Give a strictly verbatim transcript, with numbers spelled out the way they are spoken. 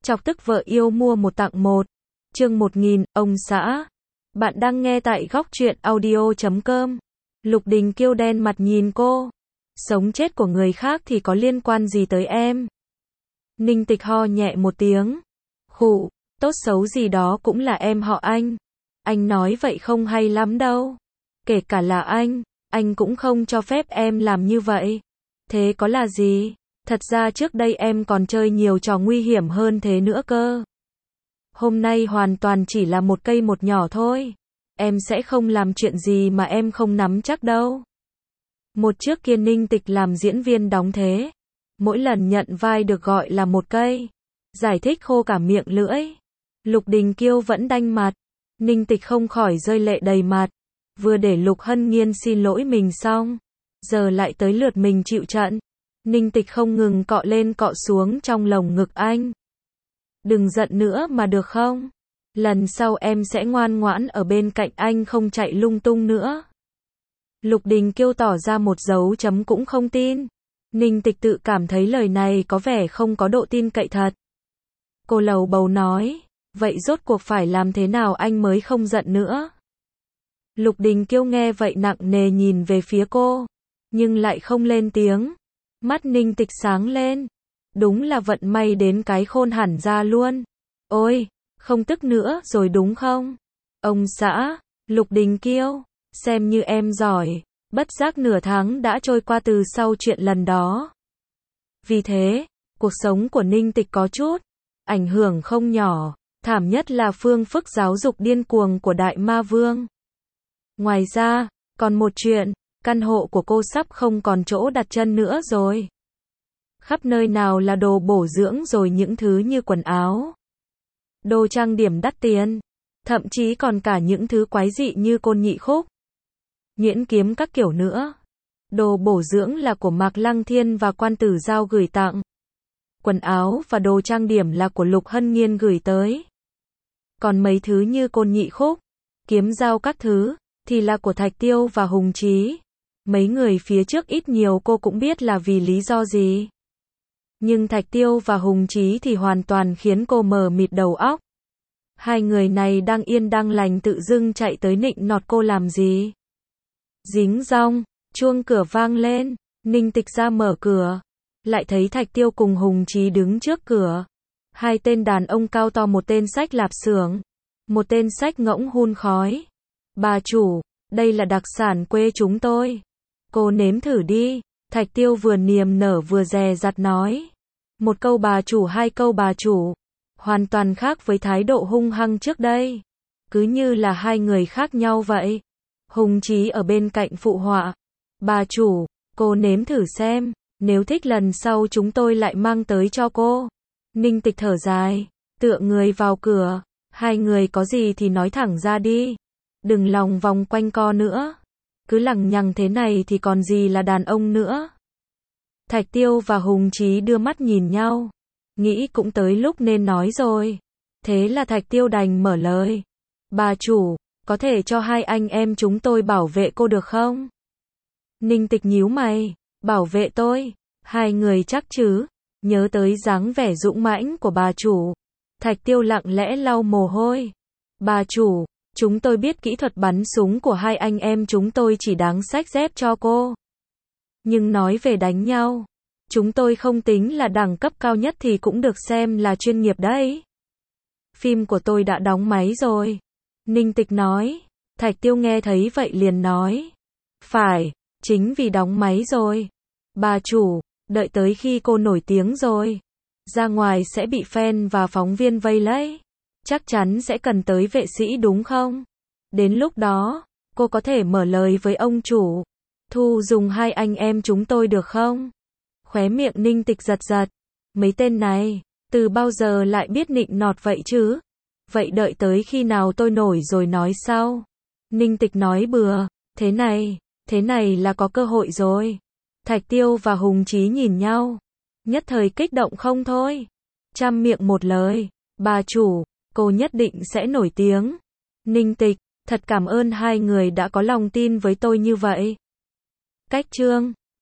Chọc tức vợ yêu mua một tặng một. Chương một nghìn, ông xã. Bạn đang nghe tại góc truyện audio chấm com. Lục Đình Kiêu đen mặt nhìn cô. Sống chết của người khác thì có liên quan gì tới em? Ninh Tịch ho nhẹ một tiếng. Khụ, tốt xấu gì đó cũng là em họ anh. Anh nói vậy không hay lắm đâu. Kể cả là anh, anh cũng không cho phép em làm như vậy. Thế có là gì? Thật ra trước đây em còn chơi nhiều trò nguy hiểm hơn thế nữa cơ. Hôm nay hoàn toàn chỉ là một cây một nhỏ thôi. Em sẽ không làm chuyện gì mà em không nắm chắc đâu. Một trước kia Ninh Tịch làm diễn viên đóng thế. Mỗi lần nhận vai được gọi là một cây. Giải thích khô cả miệng lưỡi. Lục Đình Kiêu vẫn đanh mặt. Ninh Tịch không khỏi rơi lệ đầy mặt. Vừa để Lục Hân Nhiên xin lỗi mình xong. Giờ lại tới lượt mình chịu trận. Ninh Tịch không ngừng cọ lên cọ xuống trong lồng ngực anh. Đừng giận nữa mà được không? Lần sau em sẽ ngoan ngoãn ở bên cạnh anh không chạy lung tung nữa. Lục Đình Kiêu tỏ ra một dấu chấm cũng không tin. Ninh Tịch tự cảm thấy lời này có vẻ không có độ tin cậy thật. Cô lầu bầu nói, vậy rốt cuộc phải làm thế nào anh mới không giận nữa? Lục Đình Kiêu nghe vậy nặng nề nhìn về phía cô, nhưng lại không lên tiếng. Mắt Ninh Tịch sáng lên. Đúng là vận may đến cái khôn hẳn ra luôn. Ôi, không tức nữa rồi đúng không? Ông xã, Lục Đình Kiêu, xem như em giỏi. Bất giác nửa tháng đã trôi qua từ sau chuyện lần đó. Vì thế, cuộc sống của Ninh Tịch có chút ảnh hưởng không nhỏ, thảm nhất là phương phức giáo dục điên cuồng của Đại Ma Vương. Ngoài ra, còn một chuyện, căn hộ của cô sắp không còn chỗ đặt chân nữa rồi. Khắp nơi nào là đồ bổ dưỡng rồi những thứ như quần áo, đồ trang điểm đắt tiền, thậm chí còn cả những thứ quái dị như côn nhị khúc, nhuyễn kiếm các kiểu nữa. Đồ bổ dưỡng là của Mạc Lăng Thiên và Quan Tử Giao gửi tặng. Quần áo và đồ trang điểm là của Lục Hân Nhiên gửi tới. Còn mấy thứ như côn nhị khúc, kiếm dao các thứ, thì là của Thạch Tiêu và Hùng Chí. Mấy người phía trước ít nhiều cô cũng biết là vì lý do gì. Nhưng Thạch Tiêu và Hùng Chí thì hoàn toàn khiến cô mờ mịt đầu óc. Hai người này đang yên đang lành tự dưng chạy tới nịnh nọt cô làm gì? Dính dong, chuông cửa vang lên, Ninh Tịch ra mở cửa. Lại thấy Thạch Tiêu cùng Hùng Chí đứng trước cửa. Hai tên đàn ông cao to, một tên xách lạp xưởng, một tên xách ngỗng hun khói. Bà chủ, đây là đặc sản quê chúng tôi. Cô nếm thử đi. Thạch Tiêu vừa niềm nở vừa dè dặt nói. Một câu bà chủ, hai câu bà chủ. Hoàn toàn khác với thái độ hung hăng trước đây. Cứ như là hai người khác nhau vậy. Hùng Chí ở bên cạnh phụ họa. Bà chủ, cô nếm thử xem. Nếu thích lần sau chúng tôi lại mang tới cho cô. Ninh Tịch thở dài. Tựa người vào cửa. Hai người có gì thì nói thẳng ra đi. Đừng lòng vòng quanh co nữa. Cứ lằng nhằng thế này thì còn gì là đàn ông nữa. Thạch Tiêu và Hùng Chí đưa mắt nhìn nhau. Nghĩ cũng tới lúc nên nói rồi. Thế là Thạch Tiêu đành mở lời. Bà chủ, có thể cho hai anh em chúng tôi bảo vệ cô được không? Ninh Tịch nhíu mày. Bảo vệ tôi? Hai người chắc chứ? Nhớ tới dáng vẻ dũng mãnh của bà chủ. Thạch Tiêu lặng lẽ lau mồ hôi. Bà chủ, chúng tôi biết kỹ thuật bắn súng của hai anh em chúng tôi chỉ đáng xách dép cho cô. Nhưng nói về đánh nhau, chúng tôi không tính là đẳng cấp cao nhất thì cũng được xem là chuyên nghiệp đấy. Phim của tôi đã đóng máy rồi. Ninh Tịch nói. Thạch Tiêu nghe thấy vậy liền nói. Phải, chính vì đóng máy rồi. Bà chủ, đợi tới khi cô nổi tiếng rồi. Ra ngoài sẽ bị fan và phóng viên vây lấy. Chắc chắn sẽ cần tới vệ sĩ đúng không? Đến lúc đó, cô có thể mở lời với ông chủ. Thu dùng hai anh em chúng tôi được không? Khóe miệng Ninh Tịch giật giật. Mấy tên này, từ bao giờ lại biết nịnh nọt vậy chứ? Vậy đợi tới khi nào tôi nổi rồi nói sau. Ninh Tịch nói bừa. Thế này, thế này là có cơ hội rồi. Thạch Tiêu và Hùng Chí nhìn nhau. Nhất thời kích động không thôi. Trăm miệng một lời. Bà chủ, cô nhất định sẽ nổi tiếng. Ninh Tịch, thật cảm ơn hai người đã có lòng tin với tôi như vậy. Cách chương